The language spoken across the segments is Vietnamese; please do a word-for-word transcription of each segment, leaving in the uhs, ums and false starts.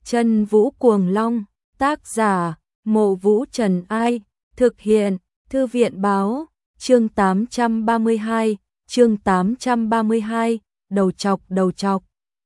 Chân Vũ Cuồng Long, tác giả, Mộ Vũ Trần Ai, thực hiện, Thư viện Báo, chương tám trăm ba mươi hai, chương tám trăm ba mươi hai, đầu chọc đầu chọc.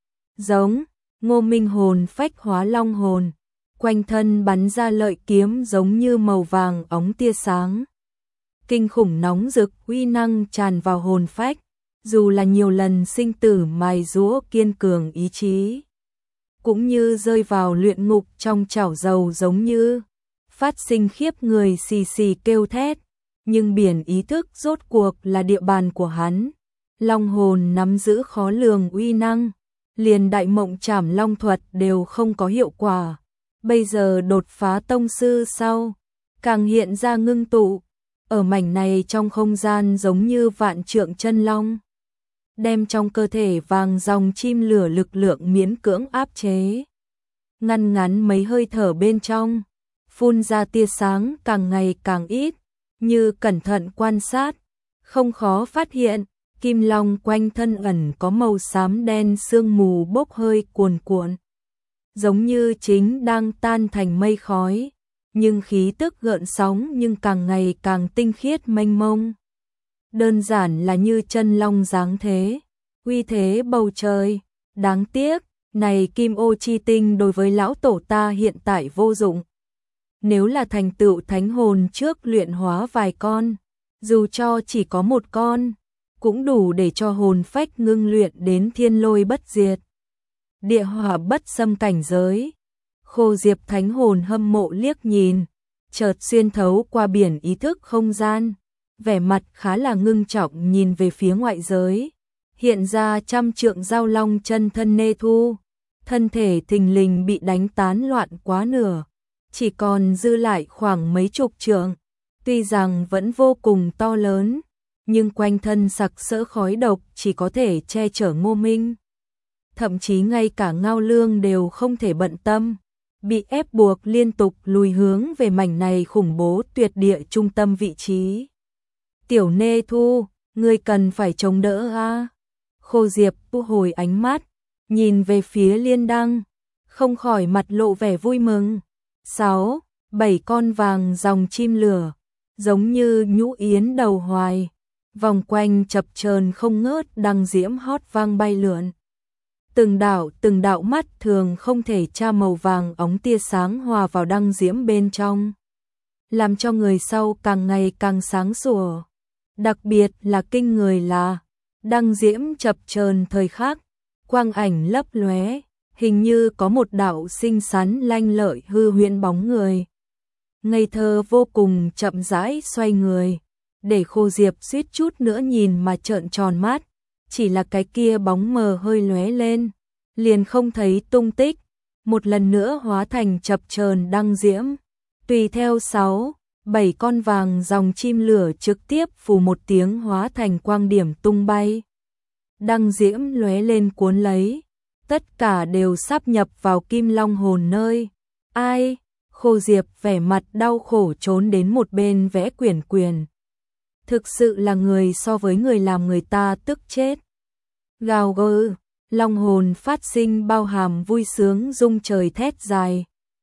Giống, Ngô Minh hồn phách hóa long hồn, quanh thân bắn ra lợi kiếm giống như màu vàng óng tia sáng. Kinh khủng nóng rực uy năng tràn vào hồn phách, dù là nhiều lần sinh tử mài giũa kiên cường ý chí, cũng như rơi vào luyện ngục trong chảo dầu giống như phát sinh khiếp người xì xì kêu thét, nhưng biển ý thức rốt cuộc là địa bàn của hắn. Long hồn nắm giữ khó lường uy năng, liền đại mộng trảm long thuật đều không có hiệu quả. Bây giờ đột phá tông sư sau, càng hiện ra ngưng tụ, ở mảnh này trong không gian giống như vạn trượng chân long, đem trong cơ thể vàng dòng chim lửa lực lượng miễn cưỡng áp chế. Ngăn ngắn mấy hơi thở bên trong, phun ra tia sáng càng ngày càng ít, như cẩn thận quan sát, không khó phát hiện, kim long quanh thân ẩn có màu xám đen sương mù bốc hơi cuồn cuộn, giống như chính đang tan thành mây khói, nhưng khí tức gợn sóng nhưng càng ngày càng tinh khiết mênh mông. Đơn giản là như chân long dáng thế, uy thế bầu trời. Đáng tiếc, này kim ô chi tinh đối với lão tổ ta hiện tại vô dụng. Nếu là thành tựu thánh hồn trước luyện hóa vài con, dù cho chỉ có một con, cũng đủ để cho hồn phách ngưng luyện đến thiên lôi bất diệt, địa hỏa bất xâm cảnh giới. Khô Diệp thánh hồn hâm mộ liếc nhìn, chợt xuyên thấu qua biển ý thức không gian, vẻ mặt khá là ngưng trọng nhìn về phía ngoại giới, hiện ra trăm trượng giao long chân thân Nê Thu, thân thể thình lình bị đánh tán loạn quá nửa, chỉ còn dư lại khoảng mấy chục trượng, tuy rằng vẫn vô cùng to lớn, nhưng quanh thân sặc sỡ khói độc chỉ có thể che chở Ngô Minh. Thậm chí ngay cả Ngao Lương đều không thể bận tâm, bị ép buộc liên tục lùi hướng về mảnh này khủng bố tuyệt địa trung tâm vị trí. Tiểu Nê Thu, ngươi cần phải chống đỡ a. Khô Diệp thu hồi ánh mắt, nhìn về phía Liên Đăng, không khỏi mặt lộ vẻ vui mừng. Sáu, bảy con vàng dòng chim lửa, giống như nhũ yến đầu hoài, vòng quanh chập chờn không ngớt đăng diễm hót vang bay lượn. Từng đạo từng đạo mắt thường không thể tra màu vàng óng tia sáng hòa vào đăng diễm bên trong, làm cho người sau càng ngày càng sáng sủa. Đặc biệt là kinh người là, đăng diễm chập chờn thời khắc, quang ảnh lấp lóe, hình như có một đạo xinh xắn lanh lợi hư huyễn bóng người. Ngây thơ vô cùng chậm rãi xoay người, để Khô Diệp suýt chút nữa nhìn mà trợn tròn mắt, chỉ là cái kia bóng mờ hơi lóe lên, liền không thấy tung tích, một lần nữa hóa thành chập chờn đăng diễm. Tùy theo sáu, bảy con vàng dòng chim lửa trực tiếp phù một tiếng hóa thành quang điểm tung bay. Đăng diễm lóe lên cuốn lấy, tất cả đều sáp nhập vào kim long hồn nơi. Ai? Khô Diệp vẻ mặt đau khổ trốn đến một bên vẽ quyển quyền. Thực sự là người so với người làm người ta tức chết. Gào gừ, long hồn phát sinh bao hàm vui sướng rung trời thét dài.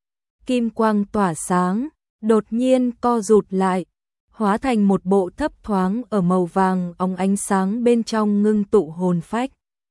Kim quang tỏa sáng, đột nhiên co rụt lại, hóa thành một bộ thấp thoáng ở màu vàng óng ánh sáng bên trong ngưng tụ hồn phách.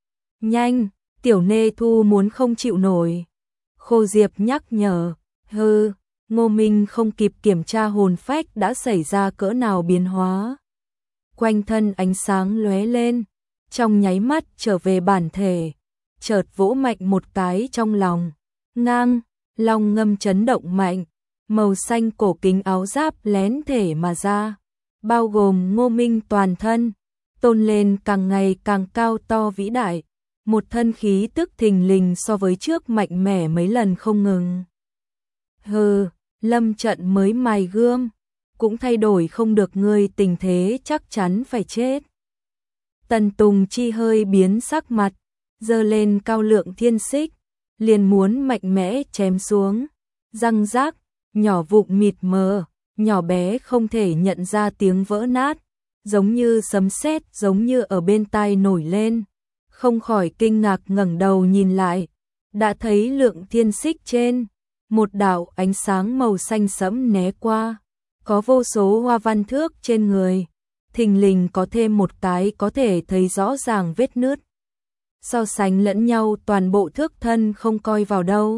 Nhanh, Tiểu Nê Thu muốn không chịu nổi. Khô Diệp nhắc nhở, hừ, Ngô Minh không kịp kiểm tra hồn phách đã xảy ra cỡ nào biến hóa. Quanh thân ánh sáng lóe lên, trong nháy mắt trở về bản thể, chợt vỗ mạnh một cái trong lòng, ngang, long ngâm chấn động mạnh, màu xanh cổ kính áo giáp lén thể mà ra, bao gồm Ngô Minh toàn thân, tôn lên càng ngày càng cao to vĩ đại, một thân khí tức thình lình so với trước mạnh mẽ mấy lần không ngừng. Hừ, lâm trận mới mài gươm, cũng thay đổi không được ngươi, tình thế chắc chắn phải chết. Tần Tùng Chi hơi biến sắc mặt, giơ lên cao lượng thiên xích, liền muốn mạnh mẽ chém xuống, răng rác, nhỏ vụn mịt mờ, nhỏ bé không thể nhận ra tiếng vỡ nát, giống như sấm sét giống như ở bên tai nổi lên, không khỏi kinh ngạc ngẩng đầu nhìn lại, đã thấy Lượng Thiên Xích trên, một đạo ánh sáng màu xanh sẫm né qua, có vô số hoa văn thước trên người, thình lình có thêm một cái có thể thấy rõ ràng vết nứt. So sánh lẫn nhau toàn bộ thước thân không coi vào đâu.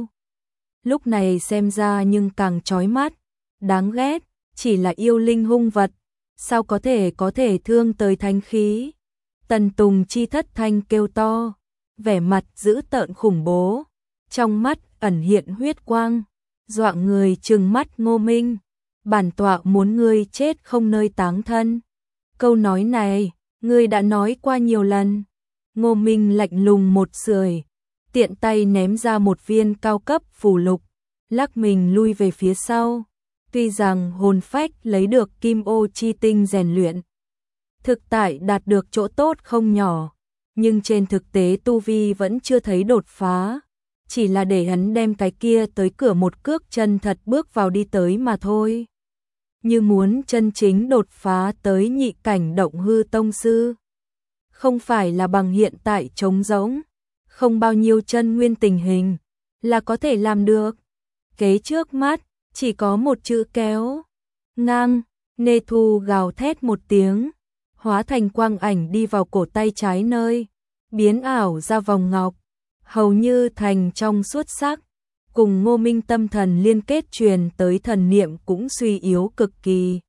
Lúc này xem ra nhưng càng chói mắt, đáng ghét, chỉ là yêu linh hung vật, sao có thể có thể thương tới thánh khí. Tần Tùng Chi thất thanh kêu to, vẻ mặt dữ tợn khủng bố, trong mắt ẩn hiện huyết quang, dọa người trừng mắt Ngô Minh, bản tọa muốn ngươi chết không nơi táng thân. Câu nói này, ngươi đã nói qua nhiều lần. Ngô Minh lạnh lùng một sưởi, tiện tay ném ra một viên cao cấp phù lục, lắc mình lui về phía sau. Tuy rằng hồn phách lấy được kim ô chi tinh rèn luyện, thực tại đạt được chỗ tốt không nhỏ, nhưng trên thực tế tu vi vẫn chưa thấy đột phá, chỉ là để hắn đem cái kia tới cửa một cước chân thật bước vào đi tới mà thôi. Như muốn chân chính đột phá tới nhị cảnh động hư tông sư, không phải là bằng hiện tại trống rỗng, không bao nhiêu chân nguyên tình hình là có thể làm được. Kế trước mắt chỉ có một chữ kéo. Ngang, Nê Thu gào thét một tiếng, hóa thành quang ảnh đi vào cổ tay trái nơi, biến ảo ra vòng ngọc, hầu như thành trong suốt sắc, cùng Ngô Minh tâm thần liên kết truyền tới thần niệm cũng suy yếu cực kỳ.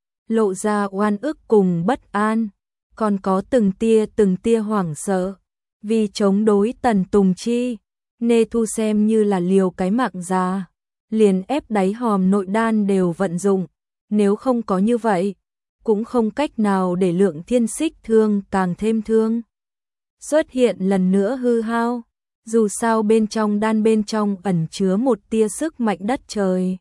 Lộ ra oan ức cùng bất an, còn có từng tia từng tia hoảng sợ, vì chống đối Tần Tùng Chi, Nê Thu xem như là liều cái mạng già, liền ép đáy hòm nội đan đều vận dụng, nếu không có như vậy, cũng không cách nào để Lượng Thiên Xích thương càng thêm thương. Xuất hiện lần nữa hư hao, dù sao bên trong đan bên trong ẩn chứa một tia sức mạnh đất trời.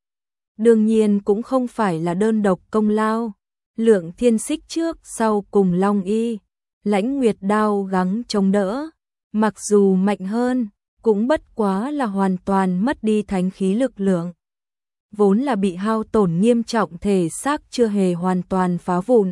Đương nhiên cũng không phải là đơn độc công lao, Lượng Thiên Xích trước sau cùng Long Y, Lãnh Nguyệt đao gắng chống đỡ, mặc dù mạnh hơn, cũng bất quá là hoàn toàn mất đi thánh khí lực lượng. Vốn là bị hao tổn nghiêm trọng, thể xác chưa hề hoàn toàn phá vụn.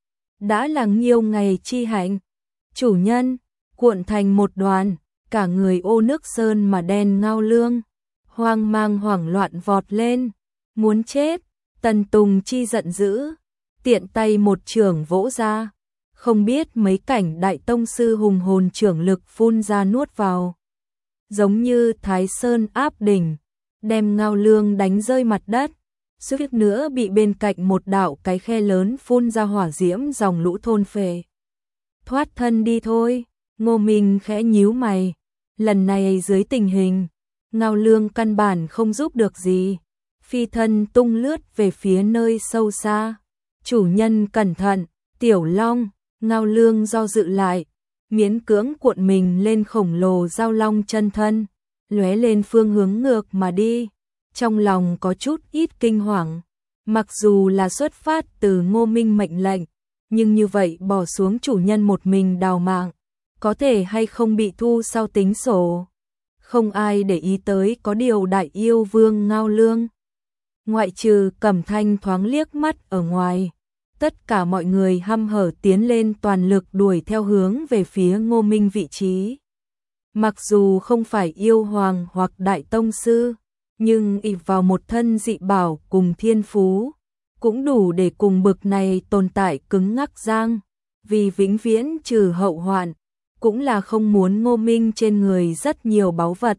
Đã là nhiều ngày chi hạnh, chủ nhân, cuộn thành một đoàn, cả người ô nước sơn mà đen Ngao Lương, hoang mang hoảng loạn vọt lên, muốn chết. Tần Tùng Chi giận dữ, tiện tay một chưởng vỗ ra, không biết mấy cảnh đại tông sư hùng hồn chưởng lực phun ra nuốt vào, giống như Thái Sơn áp đỉnh, đem Ngao Lương đánh rơi mặt đất, suýt nữa bị bên cạnh một đạo cái khe lớn phun ra hỏa diễm dòng lũ thôn phệ. Thoát thân đi thôi. Ngô Minh khẽ nhíu mày, lần này dưới tình hình, Ngao Lương căn bản không giúp được gì, phi thân tung lướt về phía nơi sâu xa. Chủ nhân cẩn thận, Tiểu Long. Ngao Lương do dự lại, miễn cưỡng cuộn mình lên khổng lồ giao long chân thân, lóe lên phương hướng ngược mà đi, trong lòng có chút ít kinh hoàng. Mặc dù là xuất phát từ Ngô Minh mệnh lệnh, nhưng như vậy bỏ xuống chủ nhân một mình đào mạng, có thể hay không bị thu sau tính sổ. Không ai để ý tới có điều đại yêu vương Ngao Lương. Ngoại trừ Cẩm Thanh thoáng liếc mắt ở ngoài, tất cả mọi người hăm hở tiến lên toàn lực đuổi theo hướng về phía Ngô Minh vị trí. Mặc dù không phải yêu hoàng hoặc đại tông sư, nhưng ỷ vào một thân dị bảo cùng thiên phú, cũng đủ để cùng bực này tồn tại cứng ngắc giang, vì vĩnh viễn trừ hậu hoạn, cũng là không muốn Ngô Minh trên người rất nhiều báu vật.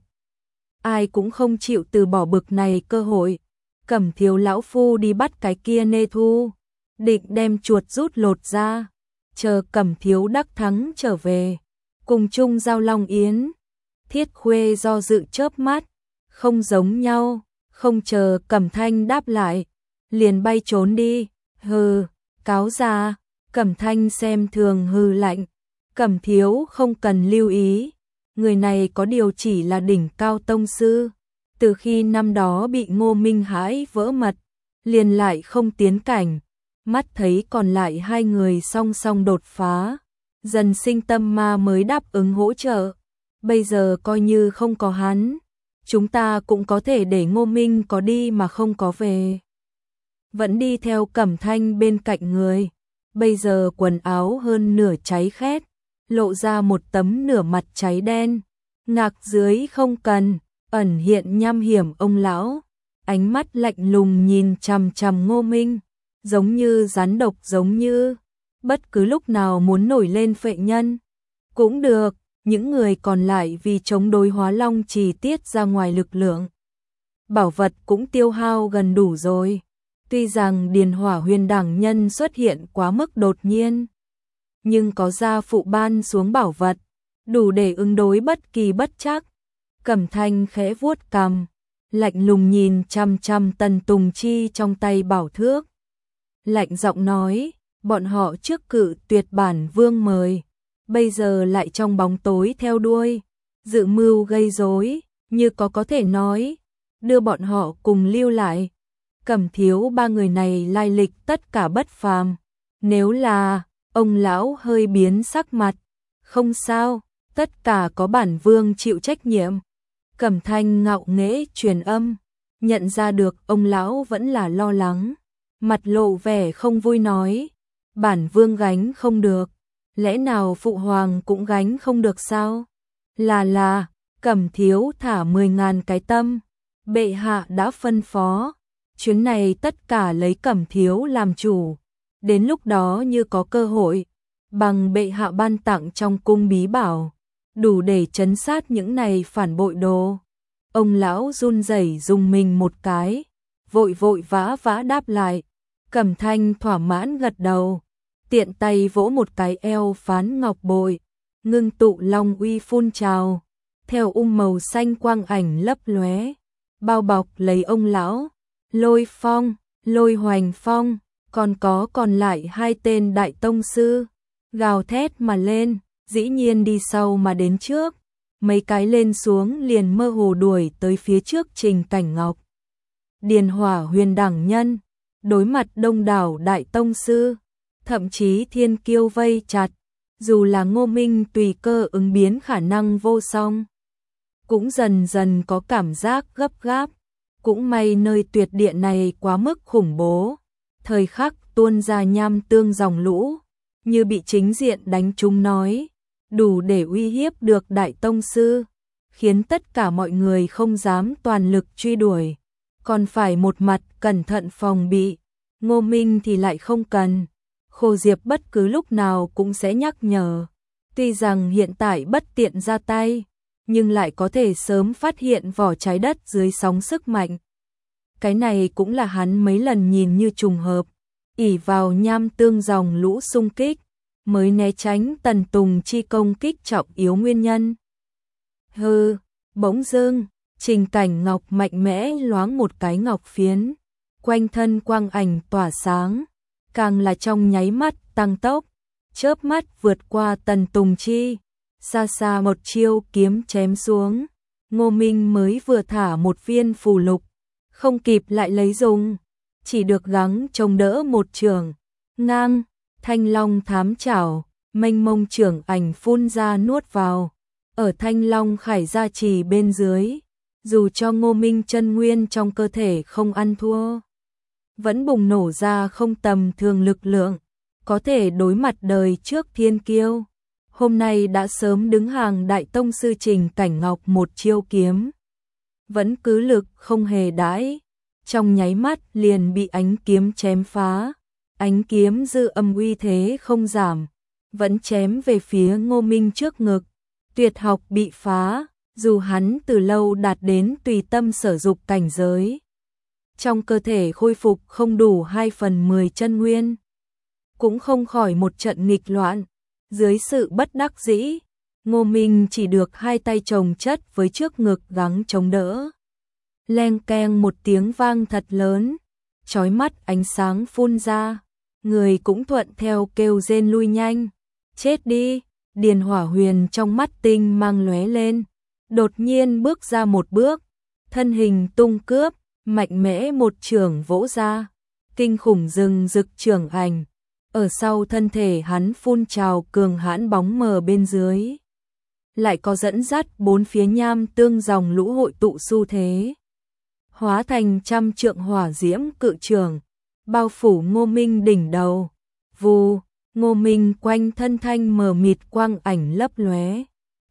Ai cũng không chịu từ bỏ bực này cơ hội. Cẩm Thiếu lão phu đi bắt cái kia Nê Thu, định đem chuột rút lột ra, chờ Cẩm Thiếu đắc thắng trở về, cùng chung giao long yến. Thiết Khuê do dự chớp mắt, không giống nhau, không chờ Cẩm Thanh đáp lại, liền bay trốn đi. Hừ, cáo già. Cẩm Thanh xem thường hừ lạnh, Cẩm Thiếu không cần lưu ý, người này có điều chỉ là đỉnh cao tông sư, từ khi năm đó bị Ngô Minh hãi vỡ mật, liền lại không tiến cảnh, mắt thấy còn lại hai người song song đột phá, dần sinh tâm ma mới đáp ứng hỗ trợ. Bây giờ coi như không có hắn, chúng ta cũng có thể để Ngô Minh có đi mà không có về. Vẫn đi theo Cẩm Thanh bên cạnh người, bây giờ quần áo hơn nửa cháy khét, lộ ra một tấm nửa mặt cháy đen, Ngạc dưới không cần, ẩn hiện nham hiểm ông lão, ánh mắt lạnh lùng nhìn chằm chằm Ngô Minh, giống như rắn độc, giống như bất cứ lúc nào muốn nổi lên phệ nhân. Cũng được, những người còn lại vì chống đối Hóa Long Trì tiết ra ngoài lực lượng. Bảo vật cũng tiêu hao gần đủ rồi. Tuy rằng Điền Hỏa Huyền đẳng nhân xuất hiện quá mức đột nhiên, nhưng có gia phụ ban xuống bảo vật, đủ để ứng đối bất kỳ bất trắc. Cẩm Thanh khẽ vuốt cằm, lạnh lùng nhìn chăm chăm Tần Tùng Chi trong tay bảo thước. Lạnh giọng nói, bọn họ trước cự tuyệt bản vương mời, bây giờ lại trong bóng tối theo đuôi, dự mưu gây rối, như có có thể nói, đưa bọn họ cùng lưu lại. Cẩm thiếu ba người này lai lịch tất cả bất phàm, nếu là, ông lão hơi biến sắc mặt, không sao, tất cả có bản vương chịu trách nhiệm. Cẩm Thanh ngạo nghễ truyền âm, nhận ra được ông lão vẫn là lo lắng, mặt lộ vẻ không vui nói, bản vương gánh không được, lẽ nào phụ hoàng cũng gánh không được sao? Là là, Cẩm thiếu thả mười ngàn cái tâm, bệ hạ đã phân phó, chuyến này tất cả lấy Cẩm thiếu làm chủ, đến lúc đó như có cơ hội, bằng bệ hạ ban tặng trong cung bí bảo, đủ để trấn sát những này phản bội đồ. Ông lão run rẩy dùng mình một cái, vội vội vã vã đáp lại. Cẩm Thanh thỏa mãn gật đầu, tiện tay vỗ một cái eo phán ngọc bội, ngưng tụ long uy phun trào, theo um màu xanh quang ảnh lấp lóe, bao bọc lấy ông lão. Lôi Phong, Lôi Hoành Phong, còn có còn lại hai tên đại tông sư, gào thét mà lên, dĩ nhiên đi sau mà đến trước, mấy cái lên xuống liền mơ hồ đuổi tới phía trước Trình Cảnh Ngọc. Điền Hỏa Huyền đẳng nhân, đối mặt đông đảo đại tông sư, thậm chí thiên kiêu vây chặt, dù là Ngô Minh tùy cơ ứng biến khả năng vô song, cũng dần dần có cảm giác gấp gáp. Cũng may nơi tuyệt địa này quá mức khủng bố, thời khắc tuôn ra nham tương dòng lũ, như bị chính diện đánh trúng nói, đủ để uy hiếp được đại tông sư, khiến tất cả mọi người không dám toàn lực truy đuổi, còn phải một mặt cẩn thận phòng bị. Ngô Minh thì lại không cần, Khô Diệp bất cứ lúc nào cũng sẽ nhắc nhở, tuy rằng hiện tại bất tiện ra tay, nhưng lại có thể sớm phát hiện vỏ trái đất dưới sóng sức mạnh. Cái này cũng là hắn mấy lần nhìn như trùng hợp, ỷ vào nham tương dòng lũ xung kích, mới né tránh Tần Tùng Chi công kích trọng yếu nguyên nhân. Hừ, bỗng dưng, Trình Cảnh Ngọc mạnh mẽ loáng một cái ngọc phiến, quanh thân quang ảnh tỏa sáng, càng là trong nháy mắt tăng tốc, chớp mắt vượt qua Tần Tùng Chi. Xa xa một chiêu kiếm chém xuống, Ngô Minh mới vừa thả một viên phù lục, không kịp lại lấy dùng, chỉ được gắng chống đỡ một trường. Ngang, Thanh Long thám chảo, mênh mông trưởng ảnh phun ra nuốt vào, ở Thanh Long khải gia trì bên dưới, dù cho Ngô Minh chân nguyên trong cơ thể không ăn thua, vẫn bùng nổ ra không tầm thường lực lượng, có thể đối mặt đời trước thiên kiêu. Hôm nay đã sớm đứng hàng đại tông sư Trình Cảnh Ngọc một chiêu kiếm, vẫn cứ lực không hề đãi, trong nháy mắt liền bị ánh kiếm chém phá, ánh kiếm dư âm uy thế không giảm, vẫn chém về phía Ngô Minh trước ngực, tuyệt học bị phá, dù hắn từ lâu đạt đến tùy tâm sở dục cảnh giới, trong cơ thể khôi phục không đủ hai phần mười chân nguyên, cũng không khỏi một trận nghịch loạn. Dưới sự bất đắc dĩ, Ngô Minh chỉ được hai tay chồng chất với trước ngực gắng chống đỡ. Leng keng một tiếng vang thật lớn, chói mắt ánh sáng phun ra, người cũng thuận theo kêu rên lui nhanh. Chết đi, Điền Hỏa Huyền trong mắt tinh mang lóe lên, đột nhiên bước ra một bước, thân hình tung cướp, mạnh mẽ một chưởng vỗ ra, kinh khủng rừng rực chưởng ảnh. Ở sau thân thể hắn phun trào cường hãn bóng mờ bên dưới, lại có dẫn dắt bốn phía nham tương dòng lũ hội tụ xu thế, hóa thành trăm trượng hỏa diễm cự trường, bao phủ Ngô Minh đỉnh đầu. Vù, Ngô Minh quanh thân thanh mờ mịt quang ảnh lấp lóe,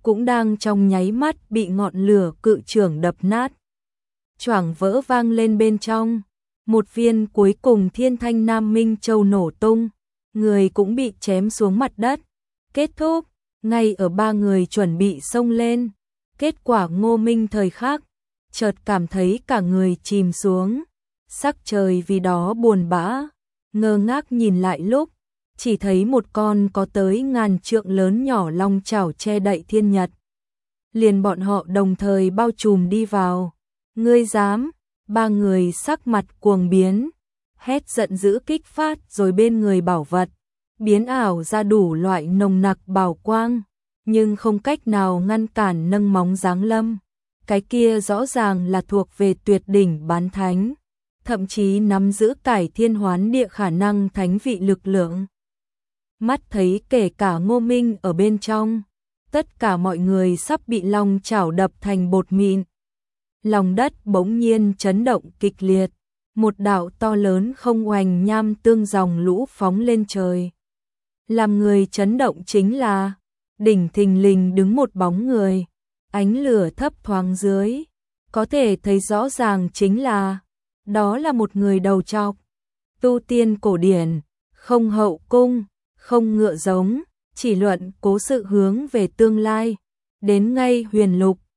cũng đang trong nháy mắt bị ngọn lửa cự chưởng đập nát. Choảng vỡ vang lên bên trong, một viên cuối cùng Thiên Thanh Nam Minh Châu nổ tung, người cũng bị chém xuống mặt đất. Kết thúc, ngay ở ba người chuẩn bị xông lên, kết quả Ngô Minh thời khắc, chợt cảm thấy cả người chìm xuống, sắc trời vì đó buồn bã, ngơ ngác nhìn lại lúc, chỉ thấy một con có tới ngàn trượng lớn nhỏ long chảo che đậy thiên nhật. Liền bọn họ đồng thời bao trùm đi vào. Ngươi dám? Ba người sắc mặt cuồng biến, hét giận dữ kích phát rồi bên người bảo vật, biến ảo ra đủ loại nồng nặc bảo quang, nhưng không cách nào ngăn cản nâng móng giáng lâm. Cái kia rõ ràng là thuộc về tuyệt đỉnh bán thánh, thậm chí nắm giữ cải thiên hoán địa khả năng thánh vị lực lượng. Mắt thấy kể cả Ngô Minh ở bên trong, tất cả mọi người sắp bị long chảo đập thành bột mịn. Lòng đất bỗng nhiên chấn động kịch liệt, một đạo to lớn không oanh nham tương dòng lũ phóng lên trời. Làm người chấn động chính là, đỉnh thình lình đứng một bóng người, ánh lửa thấp thoáng dưới, có thể thấy rõ ràng chính là, đó là một người đầu trọc, tu tiên cổ điển, không hậu cung, không ngựa giống, chỉ luận cố sự hướng về tương lai, đến ngay huyền lục,